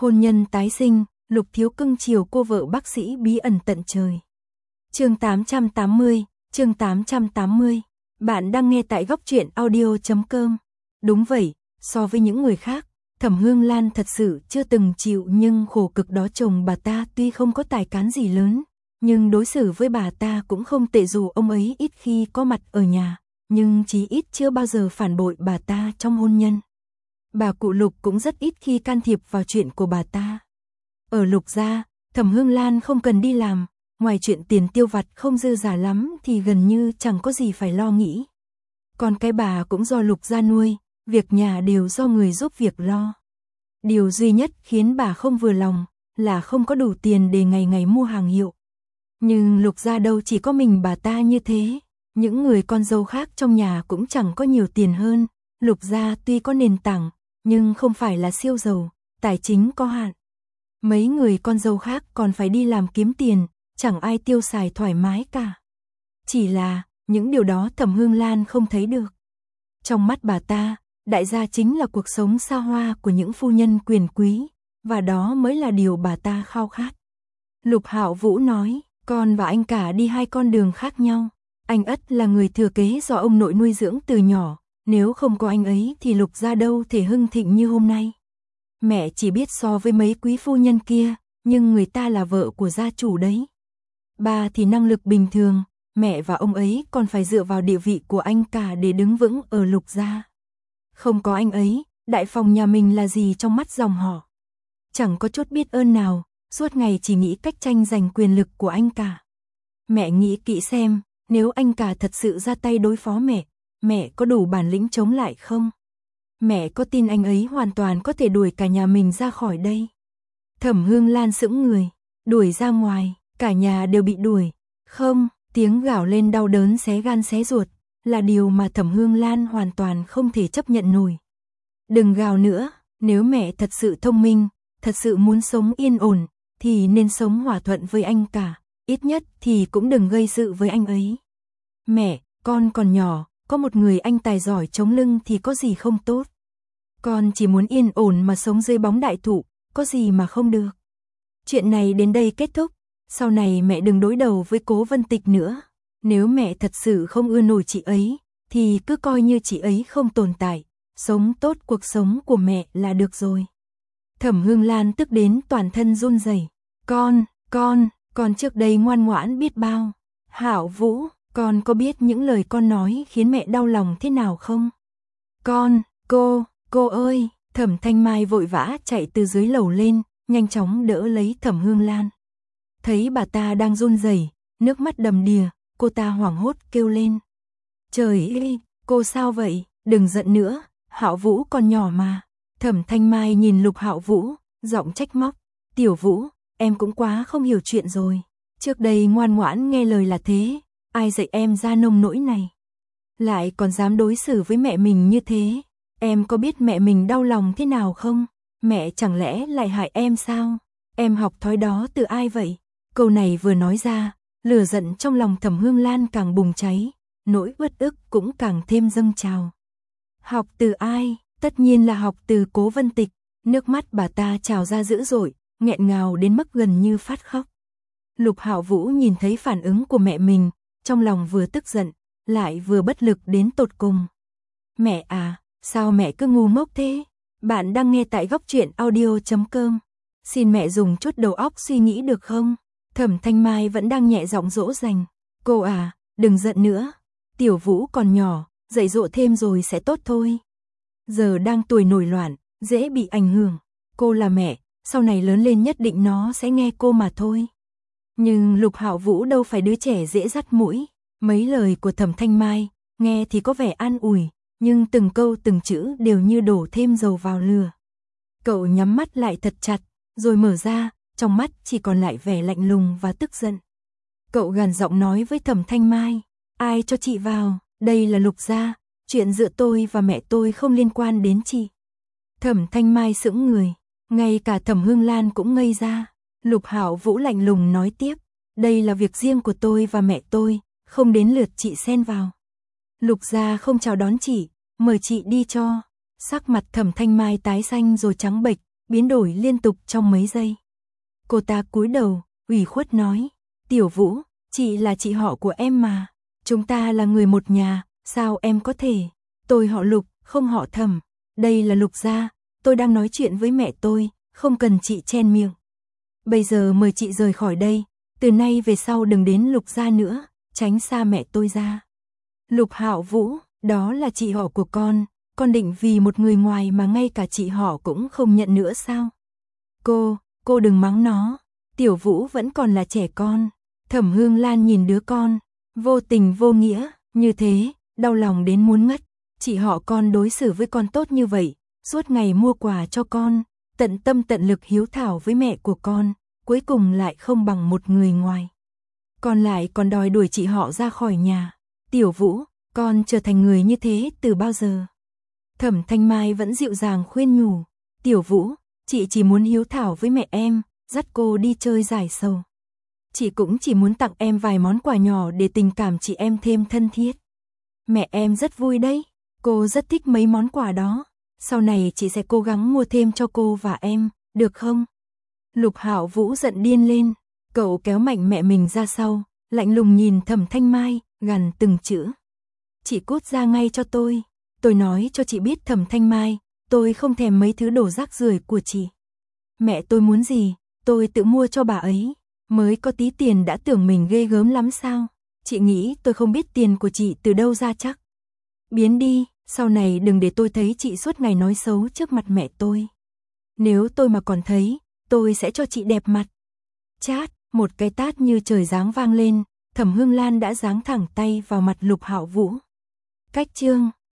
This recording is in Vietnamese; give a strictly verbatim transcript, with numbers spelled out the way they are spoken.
Hôn nhân tái sinh, Lục Thiếu cưng chiều cô vợ bác sĩ bí ẩn tận trời. Chương tám trăm tám mươi, chương tám trăm tám mươi. Bạn đang nghe tại góc truyện audio chấm com. Đúng vậy, so với những người khác, Thẩm Hương Lan thật sự chưa từng chịu nhưng khổ cực đó. Chồng bà ta tuy không có tài cán gì lớn, nhưng đối xử với bà ta cũng không tệ, dù ông ấy ít khi có mặt ở nhà, nhưng chí ít chưa bao giờ phản bội bà ta trong hôn nhân. Bà cụ Lục cũng rất ít khi can thiệp vào chuyện của bà ta. Ở Lục gia, Thẩm Hương Lan không cần đi làm, ngoài chuyện tiền tiêu vặt không dư giả lắm thì gần như chẳng có gì phải lo nghĩ. Còn cái bà cũng do Lục gia nuôi, việc nhà đều do người giúp việc lo. Điều duy nhất khiến bà không vừa lòng là không có đủ tiền để ngày ngày mua hàng hiệu. Nhưng Lục gia đâu chỉ có mình bà ta như thế, những người con dâu khác trong nhà cũng chẳng có nhiều tiền hơn. Lục gia tuy có nền tảng, nhưng không phải là siêu giàu, tài chính có hạn. Mấy người con dâu khác còn phải đi làm kiếm tiền, chẳng ai tiêu xài thoải mái cả. Chỉ là, những điều đó Thẩm Hương Lan không thấy được. Trong mắt bà ta, đại gia chính là cuộc sống xa hoa của những phu nhân quyền quý, và đó mới là điều bà ta khao khát. Lục Hạo Vũ nói, con và anh cả đi hai con đường khác nhau. Anh ất là người thừa kế do ông nội nuôi dưỡng từ nhỏ, nếu không có anh ấy thì Lục gia đâu thể hưng thịnh như hôm nay. Mẹ chỉ biết so với mấy quý phu nhân kia, nhưng người ta là vợ của gia chủ đấy. Ba thì năng lực bình thường, mẹ và ông ấy còn phải dựa vào địa vị của anh cả để đứng vững ở Lục gia. Không có anh ấy, đại phòng nhà mình là gì trong mắt dòng họ. Chẳng có chút biết ơn nào, suốt ngày chỉ nghĩ cách tranh giành quyền lực của anh cả. Mẹ nghĩ kỹ xem, nếu anh cả thật sự ra tay đối phó mẹ, mẹ có đủ bản lĩnh chống lại không? Mẹ có tin anh ấy hoàn toàn có thể đuổi cả nhà mình ra khỏi đây? Thẩm Hương Lan sững người, đuổi ra ngoài, cả nhà đều bị đuổi. Không, tiếng gào lên đau đớn xé gan xé ruột, là điều mà Thẩm Hương Lan hoàn toàn không thể chấp nhận nổi. Đừng gào nữa, nếu mẹ thật sự thông minh, thật sự muốn sống yên ổn, thì nên sống hòa thuận với anh cả, ít nhất thì cũng đừng gây sự với anh ấy. Mẹ, con còn nhỏ, có một người anh tài giỏi chống lưng thì có gì không tốt. Con chỉ muốn yên ổn mà sống dưới bóng đại thụ, có gì mà không được. Chuyện này đến đây kết thúc, sau này mẹ đừng đối đầu với Cố Vân Tịch nữa. Nếu mẹ thật sự không ưa nổi chị ấy, thì cứ coi như chị ấy không tồn tại, sống tốt cuộc sống của mẹ là được rồi. Thẩm Hương Lan tức đến toàn thân run rẩy. Con, con, con trước đây ngoan ngoãn biết bao. Hạo Vũ, con có biết những lời con nói khiến mẹ đau lòng thế nào không? Con, cô, cô ơi, Thẩm Thanh Mai vội vã chạy từ dưới lầu lên, nhanh chóng đỡ lấy Thẩm Hương Lan. Thấy bà ta đang run rẩy, nước mắt đầm đìa, cô ta hoảng hốt kêu lên. Trời ơi, cô sao vậy, đừng giận nữa, Hạo Vũ còn nhỏ mà. Thẩm Thanh Mai nhìn Lục Hạo Vũ, giọng trách móc. Tiểu Vũ, em cũng quá không hiểu chuyện rồi. Trước đây ngoan ngoãn nghe lời là thế, ai dạy em ra nông nỗi này. Lại còn dám đối xử với mẹ mình như thế. Em có biết mẹ mình đau lòng thế nào không? Mẹ chẳng lẽ lại hại em sao? Em học thói đó từ ai vậy? Câu này vừa nói ra, lửa giận trong lòng Thẩm Hương Lan càng bùng cháy, nỗi uất ức cũng càng thêm dâng trào. Học từ ai? Tất nhiên là học từ Cố Vân Tịch. Nước mắt bà ta trào ra dữ dội, nghẹn ngào đến mức gần như phát khóc. Lục Hạo Vũ nhìn thấy phản ứng của mẹ mình, trong lòng vừa tức giận, lại vừa bất lực đến tột cùng. Mẹ à, sao mẹ cứ ngu ngốc thế? Bạn đang nghe tại góc truyện audio chấm com. Xin mẹ dùng chút đầu óc suy nghĩ được không? Thẩm Thanh Mai vẫn đang nhẹ giọng dỗ dành. Cô à, đừng giận nữa. Tiểu Vũ còn nhỏ, dạy dỗ thêm rồi sẽ tốt thôi. Giờ đang tuổi nổi loạn, dễ bị ảnh hưởng. Cô là mẹ, sau này lớn lên nhất định nó sẽ nghe cô mà thôi. Nhưng Lục Hạo Vũ đâu phải đứa trẻ dễ dắt mũi. Mấy lời của Thẩm Thanh Mai, nghe thì có vẻ an ủi, nhưng từng câu từng chữ đều như đổ thêm dầu vào lửa. Cậu nhắm mắt lại thật chặt, rồi mở ra, trong mắt chỉ còn lại vẻ lạnh lùng và tức giận. Cậu gằn giọng nói với Thẩm Thanh Mai, ai cho chị vào, đây là Lục gia, chuyện giữa tôi và mẹ tôi không liên quan đến chị. Thẩm Thanh Mai sững người, ngay cả Thẩm Hương Lan cũng ngây ra. Lục Hạo Vũ lạnh lùng nói tiếp, đây là việc riêng của tôi và mẹ tôi, không đến lượt chị xen vào. Lục gia không chào đón chị, mời chị đi cho. Sắc mặt Thẩm Thanh Mai tái xanh rồi trắng bệch, biến đổi liên tục trong mấy giây. Cô ta cúi đầu, ủy khuất nói, Tiểu Vũ, chị là chị họ của em mà, chúng ta là người một nhà, sao em có thể, tôi họ Lục, không họ Thẩm, đây là Lục gia, tôi đang nói chuyện với mẹ tôi, không cần chị chen miệng. Bây giờ mời chị rời khỏi đây, từ nay về sau đừng đến Lục gia nữa, tránh xa mẹ tôi ra. Lục Hạo Vũ, đó là chị họ của con, con định vì một người ngoài mà ngay cả chị họ cũng không nhận nữa sao? Cô, cô đừng mắng nó, Tiểu Vũ vẫn còn là trẻ con. Thẩm Hương Lan nhìn đứa con, vô tình vô nghĩa, như thế, đau lòng đến muốn ngất. Chị họ con đối xử với con tốt như vậy, suốt ngày mua quà cho con, tận tâm tận lực hiếu thảo với mẹ của con, cuối cùng lại không bằng một người ngoài. Con lại còn đòi đuổi chị họ ra khỏi nhà. Tiểu Vũ, con trở thành người như thế từ bao giờ? Thẩm Thanh Mai vẫn dịu dàng khuyên nhủ, Tiểu Vũ, chị chỉ muốn hiếu thảo với mẹ em, dắt cô đi chơi giải sầu. Chị cũng chỉ muốn tặng em vài món quà nhỏ để tình cảm chị em thêm thân thiết. Mẹ em rất vui đấy, cô rất thích mấy món quà đó, sau này chị sẽ cố gắng mua thêm cho cô và em, được không? Lục Hạo Vũ giận điên lên, cậu kéo mạnh mẹ mình ra sau, lạnh lùng nhìn Thẩm Thanh Mai, gằn từng chữ. Chị cút ra ngay cho tôi, tôi nói cho chị biết Thẩm Thanh Mai, tôi không thèm mấy thứ đồ rác rưởi của chị. Mẹ tôi muốn gì, tôi tự mua cho bà ấy, mới có tí tiền đã tưởng mình ghê gớm lắm sao? Chị nghĩ tôi không biết tiền của chị từ đâu ra chắc. Biến đi, sau này đừng để tôi thấy chị suốt ngày nói xấu trước mặt mẹ tôi. Nếu tôi mà còn thấy, tôi sẽ cho chị đẹp mặt. Chát, một cái tát như trời giáng vang lên, Thẩm Hương Lan đã giáng thẳng tay vào mặt Lục Hạo Vũ. Cách chương